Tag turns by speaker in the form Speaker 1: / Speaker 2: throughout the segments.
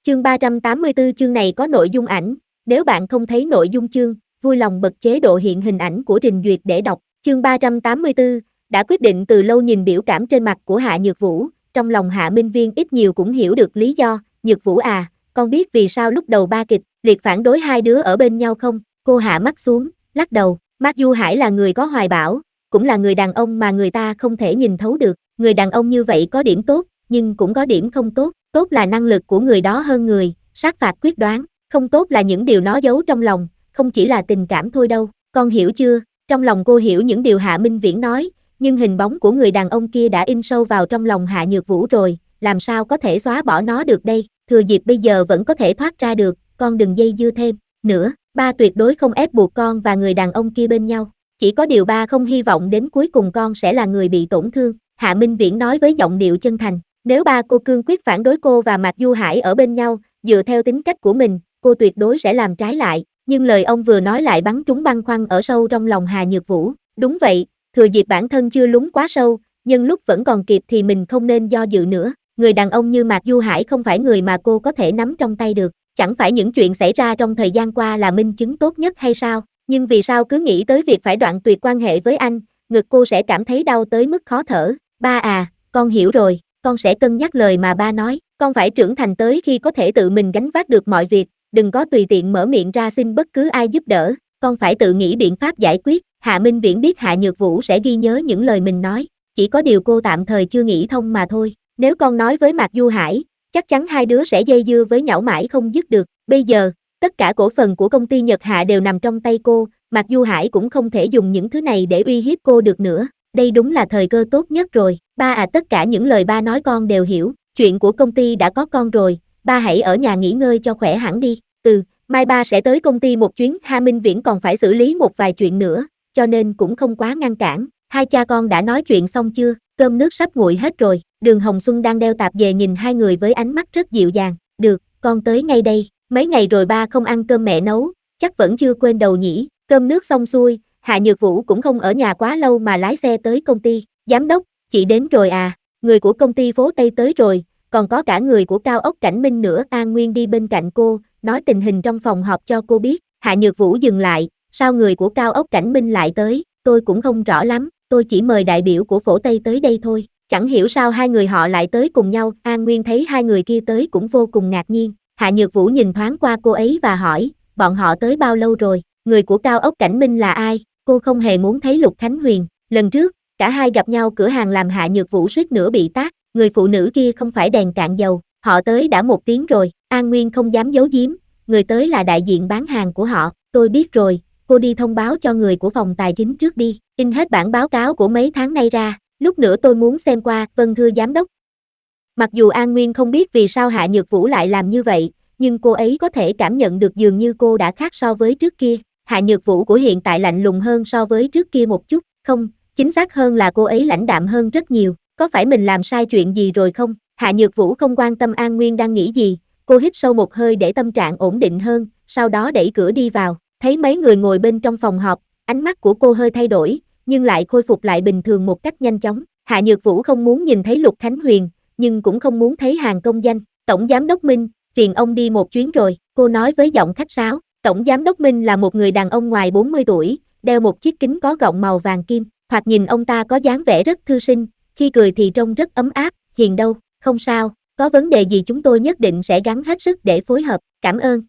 Speaker 1: Chương 384 chương này có nội dung ảnh, nếu bạn không thấy nội dung chương, vui lòng bật chế độ hiện hình ảnh của trình duyệt để đọc. Chương 384, đã quyết định từ lâu. Nhìn biểu cảm trên mặt của Hạ Nhược Vũ, trong lòng Hạ Minh Viên ít nhiều cũng hiểu được lý do. Nhược Vũ à, con biết vì sao lúc đầu ba kịch liệt phản đối hai đứa ở bên nhau không? Cô hạ mắt xuống, lắc đầu. Mạc Du Hải là người có hoài bão, cũng là người đàn ông mà người ta không thể nhìn thấu được. Người đàn ông như vậy có điểm tốt, nhưng cũng có điểm không tốt. Tốt là năng lực của người đó hơn người, sát phạt quyết đoán. Không tốt là những điều nó giấu trong lòng, không chỉ là tình cảm thôi đâu. Con hiểu chưa? Trong lòng cô hiểu những điều Hạ Minh Viễn nói, nhưng hình bóng của người đàn ông kia đã in sâu vào trong lòng Hạ Nhược Vũ rồi, làm sao có thể xóa bỏ nó được đây? Thừa dịp bây giờ vẫn có thể thoát ra được, con đừng dây dưa thêm nữa. Ba tuyệt đối không ép buộc con và người đàn ông kia bên nhau. Chỉ có điều ba không hy vọng đến cuối cùng con sẽ là người bị tổn thương. Hạ Minh Viễn nói với giọng điệu chân thành. Nếu ba cô cương quyết phản đối cô và Mạc Du Hải ở bên nhau, dựa theo tính cách của mình, cô tuyệt đối sẽ làm trái lại. Nhưng lời ông vừa nói lại bắn trúng băn khoăn ở sâu trong lòng Hạ Nhược Vũ. Đúng vậy, thừa dịp bản thân chưa lún quá sâu, nhưng lúc vẫn còn kịp thì mình không nên do dự nữa. Người đàn ông như Mạc Du Hải không phải người mà cô có thể nắm trong tay được. Chẳng phải những chuyện xảy ra trong thời gian qua là minh chứng tốt nhất hay sao? Nhưng vì sao cứ nghĩ tới việc phải đoạn tuyệt quan hệ với anh, ngực cô sẽ cảm thấy đau tới mức khó thở. Ba à, con hiểu rồi, con sẽ cân nhắc lời mà ba nói. Con phải trưởng thành tới khi có thể tự mình gánh vác được mọi việc, đừng có tùy tiện mở miệng ra xin bất cứ ai giúp đỡ. Con phải tự nghĩ biện pháp giải quyết. Hạ Minh Viễn biết Hạ Nhược Vũ sẽ ghi nhớ những lời mình nói, chỉ có điều cô tạm thời chưa nghĩ thông mà thôi. Nếu con nói với Mạc Du Hải, chắc chắn hai đứa sẽ dây dưa với nhau mãi không dứt được. Bây giờ, tất cả cổ phần của công ty Nhật Hạ đều nằm trong tay cô, Mạc Du Hải cũng không thể dùng những thứ này để uy hiếp cô được nữa. Đây đúng là thời cơ tốt nhất rồi. Ba à, tất cả những lời ba nói con đều hiểu. Chuyện của công ty đã có con rồi, ba hãy ở nhà nghỉ ngơi cho khỏe hẳn đi. Mai ba sẽ tới công ty một chuyến. Hạ Minh Viễn còn phải xử lý một vài chuyện nữa, cho nên cũng không quá ngăn cản. Hai cha con đã nói chuyện xong chưa? Cơm nước sắp nguội hết rồi. Đường Hồng Xuân đang đeo tạp dề nhìn hai người với ánh mắt rất dịu dàng. Được, con tới ngay đây. Mấy ngày rồi ba không ăn cơm mẹ nấu, chắc vẫn chưa quên đầu nhỉ. Cơm nước xong xuôi, Hạ Nhược Vũ cũng không ở nhà quá lâu mà lái xe tới công ty. Giám đốc, chị đến rồi à? Người của công ty phố Tây tới rồi, còn có cả người của Cao ốc Cảnh Minh nữa. An Nguyên đi bên cạnh cô, nói tình hình trong phòng họp cho cô biết. Hạ Nhược Vũ dừng lại, sao người của Cao ốc Cảnh Minh lại tới? Tôi cũng không rõ lắm, tôi chỉ mời đại biểu của phố Tây tới đây thôi. Chẳng hiểu sao hai người họ lại tới cùng nhau. An Nguyên thấy hai người kia tới cũng vô cùng ngạc nhiên. Hạ Nhược Vũ nhìn thoáng qua cô ấy và hỏi, bọn họ tới bao lâu rồi? Người của Cao ốc Cảnh Minh là ai? Cô không hề muốn thấy Lục Khánh Huyền. Lần trước, cả hai gặp nhau cửa hàng làm Hạ Nhược Vũ suýt nữa bị tát. Người phụ nữ kia không phải đèn cạn dầu. Họ tới đã 1 tiếng rồi. An Nguyên không dám giấu giếm. Người tới là đại diện bán hàng của họ. Tôi biết rồi, cô đi thông báo cho người của phòng tài chính trước đi. In hết bản báo cáo của mấy tháng nay ra. Lúc nữa tôi muốn xem qua. Vâng thưa giám đốc. Mặc dù An Nguyên không biết vì sao Hạ Nhược Vũ lại làm như vậy, nhưng cô ấy có thể cảm nhận được dường như cô đã khác so với trước kia. Hạ Nhược Vũ của hiện tại lạnh lùng hơn so với trước kia một chút. Không, chính xác hơn là cô ấy lãnh đạm hơn rất nhiều. Có phải mình làm sai chuyện gì rồi không? Hạ Nhược Vũ không quan tâm An Nguyên đang nghĩ gì. Cô hít sâu một hơi để tâm trạng ổn định hơn, sau đó đẩy cửa đi vào. Thấy mấy người ngồi bên trong phòng họp, ánh mắt của cô hơi thay đổi, nhưng lại khôi phục lại bình thường một cách nhanh chóng. Hạ Nhược Vũ không muốn nhìn thấy Lục Khánh Huyền, nhưng cũng không muốn thấy Hàn Công Danh. Tổng giám đốc Minh, phiền ông đi một chuyến rồi, cô nói với giọng khách sáo. Tổng giám đốc Minh là một người đàn ông ngoài 40 tuổi, đeo một chiếc kính có gọng màu vàng kim, thoạt nhìn ông ta có dáng vẻ rất thư sinh, khi cười thì trông rất ấm áp. Hiền đâu? Không sao, có vấn đề gì chúng tôi nhất định sẽ gắng hết sức để phối hợp, cảm ơn.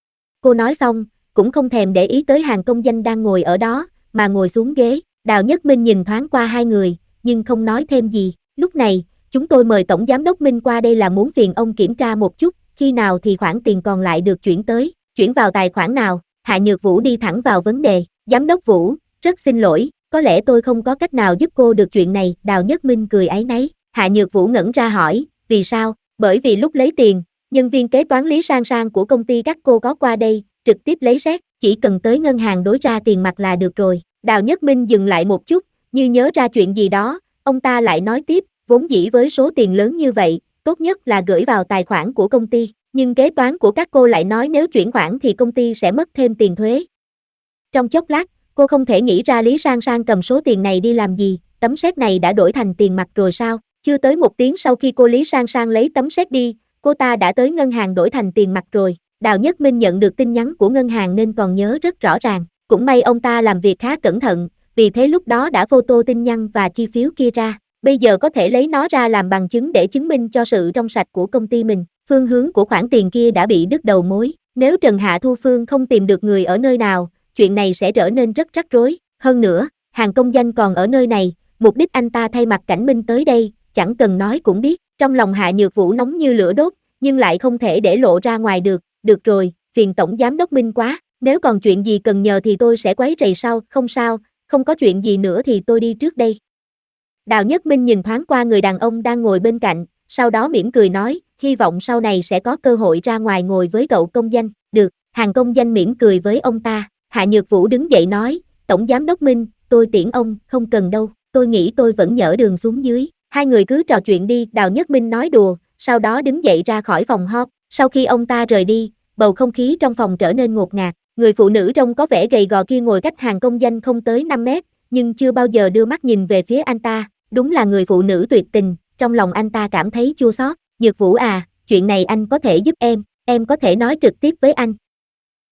Speaker 1: Cô nói xong, cũng không thèm để ý tới Hàn Công Danh đang ngồi ở đó, mà ngồi xuống ghế. Đào Nhất Minh nhìn thoáng qua hai người, nhưng không nói thêm gì. Lúc này, chúng tôi mời Tổng Giám đốc Minh qua đây là muốn phiền ông kiểm tra một chút, khi nào thì khoản tiền còn lại được chuyển tới, chuyển vào tài khoản nào? Hạ Nhược Vũ đi thẳng vào vấn đề. Giám đốc Vũ, rất xin lỗi, có lẽ tôi không có cách nào giúp cô được chuyện này. Đào Nhất Minh cười áy náy. Hạ Nhược Vũ ngẩn ra hỏi, vì sao? Bởi vì lúc lấy tiền, nhân viên kế toán Lý Sang Sang của công ty các cô có qua đây, trực tiếp lấy xét, chỉ cần tới ngân hàng đối ra tiền mặt là được rồi. Đào Nhất Minh dừng lại một chút, như nhớ ra chuyện gì đó, ông ta lại nói tiếp, vốn dĩ với số tiền lớn như vậy, tốt nhất là gửi vào tài khoản của công ty, nhưng kế toán của các cô lại nói nếu chuyển khoản thì công ty sẽ mất thêm tiền thuế. Trong chốc lát, cô không thể nghĩ ra Lý Sang Sang cầm số tiền này đi làm gì, tấm séc này đã đổi thành tiền mặt rồi sao? Chưa tới 1 tiếng sau khi cô Lý Sang Sang lấy tấm séc đi, cô ta đã tới ngân hàng đổi thành tiền mặt rồi. Đào Nhất Minh nhận được tin nhắn của ngân hàng nên còn nhớ rất rõ ràng. Cũng may ông ta làm việc khá cẩn thận, vì thế lúc đó đã photo tin nhắn và chi phiếu kia ra. Bây giờ có thể lấy nó ra làm bằng chứng để chứng minh cho sự trong sạch của công ty mình. Phương hướng của khoản tiền kia đã bị đứt đầu mối. Nếu Trần Hạ Thu Phương không tìm được người ở nơi nào, chuyện này sẽ trở nên rất rắc rối. Hơn nữa, Hàn Công Danh còn ở nơi này, mục đích anh ta thay mặt Cảnh Minh tới đây, chẳng cần nói cũng biết. Trong lòng Hạ Nhược Vũ nóng như lửa đốt, nhưng lại không thể để lộ ra ngoài được. Được rồi, phiền Tổng Giám đốc Minh quá, nếu còn chuyện gì cần nhờ thì tôi sẽ quấy rầy sau. Không sao, không có chuyện gì nữa thì tôi đi trước đây. Đào Nhất Minh nhìn thoáng qua người đàn ông đang ngồi bên cạnh, sau đó mỉm cười nói, hy vọng sau này sẽ có cơ hội ra ngoài ngồi với cậu Công Danh. Được, Hàn Công Danh mỉm cười với ông ta. Hạ Nhược Vũ đứng dậy nói, Tổng Giám đốc Minh, tôi tiễn ông, không cần đâu, tôi nghĩ tôi vẫn nhỡ đường xuống dưới. Hai người cứ trò chuyện đi, Đào Nhất Minh nói đùa, sau đó đứng dậy ra khỏi phòng họp. Sau khi ông ta rời đi, bầu không khí trong phòng trở nên ngột ngạt. Người phụ nữ trông có vẻ gầy gò kia ngồi cách Hàn Công Danh không tới 5 mét, nhưng chưa bao giờ đưa mắt nhìn về phía anh ta. Đúng là người phụ nữ tuyệt tình, trong lòng anh ta cảm thấy chua xót. Nhược Vũ à, chuyện này anh có thể giúp em có thể nói trực tiếp với anh.